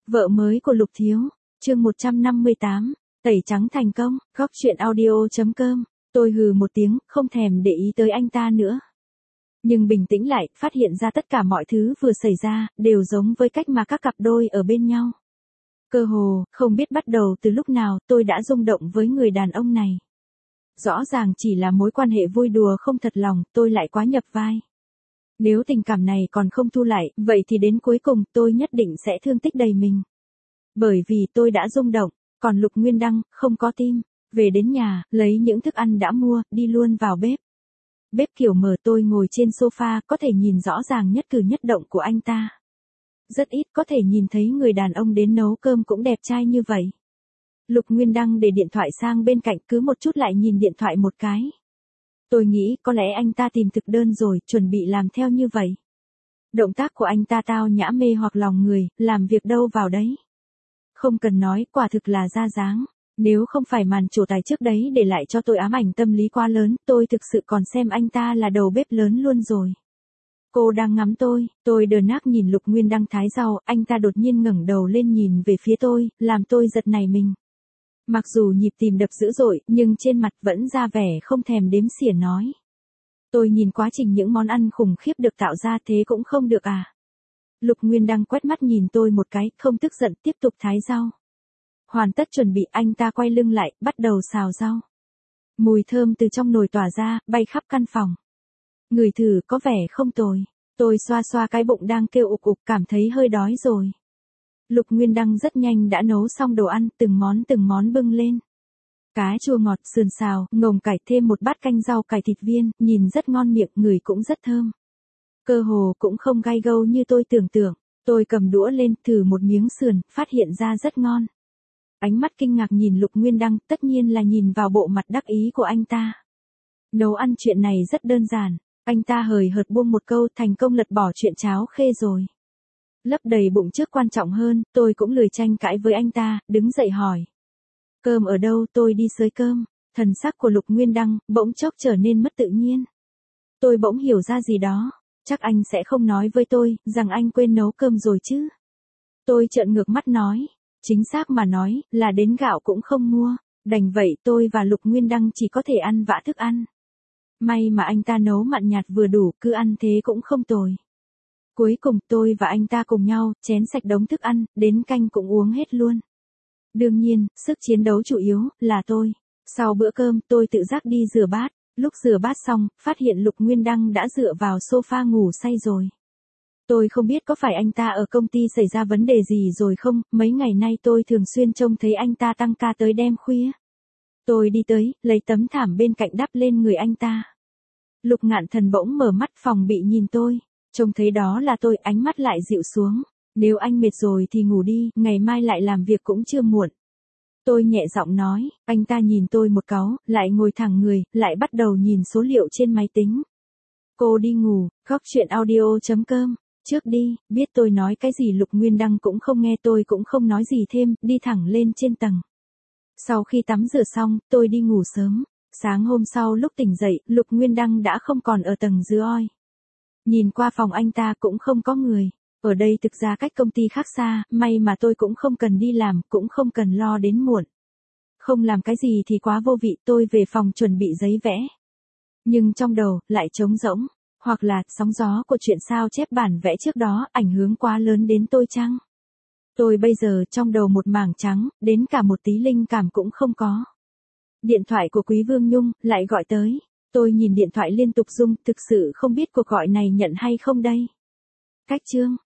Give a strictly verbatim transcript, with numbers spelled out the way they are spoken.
Vợ mới của Lục Thiếu, chương một trăm năm mươi tám, tẩy trắng thành công, góc chuyện audio.com, tôi hừ một tiếng, không thèm để ý tới anh ta nữa. Nhưng bình tĩnh lại, phát hiện ra tất cả mọi thứ vừa xảy ra, đều giống với cách mà các cặp đôi ở bên nhau. Cơ hồ, không biết bắt đầu từ lúc nào tôi đã rung động với người đàn ông này. Rõ ràng chỉ là mối quan hệ vui đùa không thật lòng, tôi lại quá nhập vai. Nếu tình cảm này còn không thu lại, vậy thì đến cuối cùng tôi nhất định sẽ thương tích đầy mình. Bởi vì tôi đã rung động, còn Lục Nguyên Đăng, không có tim. Về đến nhà, lấy những thức ăn đã mua, đi luôn vào bếp. Bếp kiểu mở, tôi ngồi trên sofa, có thể nhìn rõ ràng nhất cử nhất động của anh ta. Rất ít có thể nhìn thấy người đàn ông đến nấu cơm cũng đẹp trai như vậy. Lục Nguyên Đăng để điện thoại sang bên cạnh, cứ một chút lại nhìn điện thoại một cái. Tôi nghĩ có lẽ anh ta tìm thực đơn rồi, chuẩn bị làm theo như vậy. Động tác của anh ta tao nhã mê hoặc lòng người, làm việc đâu vào đấy. Không cần nói, quả thực là ra dáng. Nếu không phải màn trổ tài trước đấy để lại cho tôi ám ảnh tâm lý quá lớn, tôi thực sự còn xem anh ta là đầu bếp lớn luôn rồi. Cô đang ngắm tôi, tôi đờ nác nhìn Lục Nguyên Đăng thái rau, anh ta đột nhiên ngẩng đầu lên nhìn về phía tôi, làm tôi giật nảy mình. Mặc dù nhịp tim đập dữ dội, nhưng trên mặt vẫn ra vẻ không thèm đếm xỉa nói. Tôi nhìn quá trình những món ăn khủng khiếp được tạo ra, thế cũng không được à. Lục Nguyên Đăng quét mắt nhìn tôi một cái, không tức giận, tiếp tục thái rau. Hoàn tất chuẩn bị, anh ta quay lưng lại, bắt đầu xào rau. Mùi thơm từ trong nồi tỏa ra, bay khắp căn phòng. Ngửi thử có vẻ không tồi. Tôi xoa xoa cái bụng đang kêu ục ục, cảm thấy hơi đói rồi. Lục Nguyên Đăng rất nhanh đã nấu xong đồ ăn, từng món từng món bưng lên. Cá chua ngọt, sườn xào, ngồng cải, thêm một bát canh rau cải thịt viên, nhìn rất ngon miệng, ngửi cũng rất thơm. Cơ hồ cũng không gai gâu như tôi tưởng tượng. Tôi cầm đũa lên, thử một miếng sườn, phát hiện ra rất ngon. Ánh mắt kinh ngạc nhìn Lục Nguyên Đăng, tất nhiên là nhìn vào bộ mặt đắc ý của anh ta. Nấu ăn chuyện này rất đơn giản, anh ta hời hợt buông một câu, thành công lật bỏ chuyện cháo khê rồi. Lấp đầy bụng trước quan trọng hơn, tôi cũng lười tranh cãi với anh ta, đứng dậy hỏi. Cơm ở đâu, tôi đi xới cơm. Thần sắc của Lục Nguyên Đăng bỗng chốc trở nên mất tự nhiên. Tôi bỗng hiểu ra gì đó, chắc anh sẽ không nói với tôi rằng anh quên nấu cơm rồi chứ. Tôi trợn ngược mắt nói, chính xác mà nói là đến gạo cũng không mua, đành vậy tôi và Lục Nguyên Đăng chỉ có thể ăn vạ thức ăn. May mà anh ta nấu mặn nhạt vừa đủ, cứ ăn thế cũng không tồi. Cuối cùng tôi và anh ta cùng nhau chén sạch đống thức ăn, đến canh cũng uống hết luôn. Đương nhiên, sức chiến đấu chủ yếu là tôi. Sau bữa cơm tôi tự giác đi rửa bát. Lúc rửa bát xong, phát hiện Lục Nguyên Đăng đã dựa vào sofa ngủ say rồi. Tôi không biết có phải anh ta ở công ty xảy ra vấn đề gì rồi không, mấy ngày nay tôi thường xuyên trông thấy anh ta tăng ca tới đêm khuya. Tôi đi tới, lấy tấm thảm bên cạnh đắp lên người anh ta. Lục Ngạn Thần bỗng mở mắt phòng bị nhìn tôi, trông thấy đó là tôi, ánh mắt lại dịu xuống. Nếu anh mệt rồi thì ngủ đi, ngày mai lại làm việc cũng chưa muộn. Tôi nhẹ giọng nói, anh ta nhìn tôi một cáu, lại ngồi thẳng người, lại bắt đầu nhìn số liệu trên máy tính. Cô đi ngủ, góc chuyện audio.com, trước đi, biết tôi nói cái gì Lục Nguyên Đăng cũng không nghe, tôi cũng không nói gì thêm, đi thẳng lên trên tầng. Sau khi tắm rửa xong, tôi đi ngủ sớm. Sáng hôm sau lúc tỉnh dậy, Lục Nguyên Đăng đã không còn ở tầng dưới oi. Nhìn qua phòng anh ta cũng không có người. Ở đây thực ra cách công ty khác xa, may mà tôi cũng không cần đi làm, cũng không cần lo đến muộn. Không làm cái gì thì quá vô vị, tôi về phòng chuẩn bị giấy vẽ. Nhưng trong đầu, lại trống rỗng, hoặc là sóng gió của chuyện sao chép bản vẽ trước đó ảnh hưởng quá lớn đến tôi chăng? Tôi bây giờ trong đầu một mảng trắng, đến cả một tí linh cảm cũng không có. Điện thoại của Quý Vương Nhung lại gọi tới. Tôi nhìn điện thoại liên tục rung, thực sự không biết cuộc gọi này nhận hay không đây. Cách chương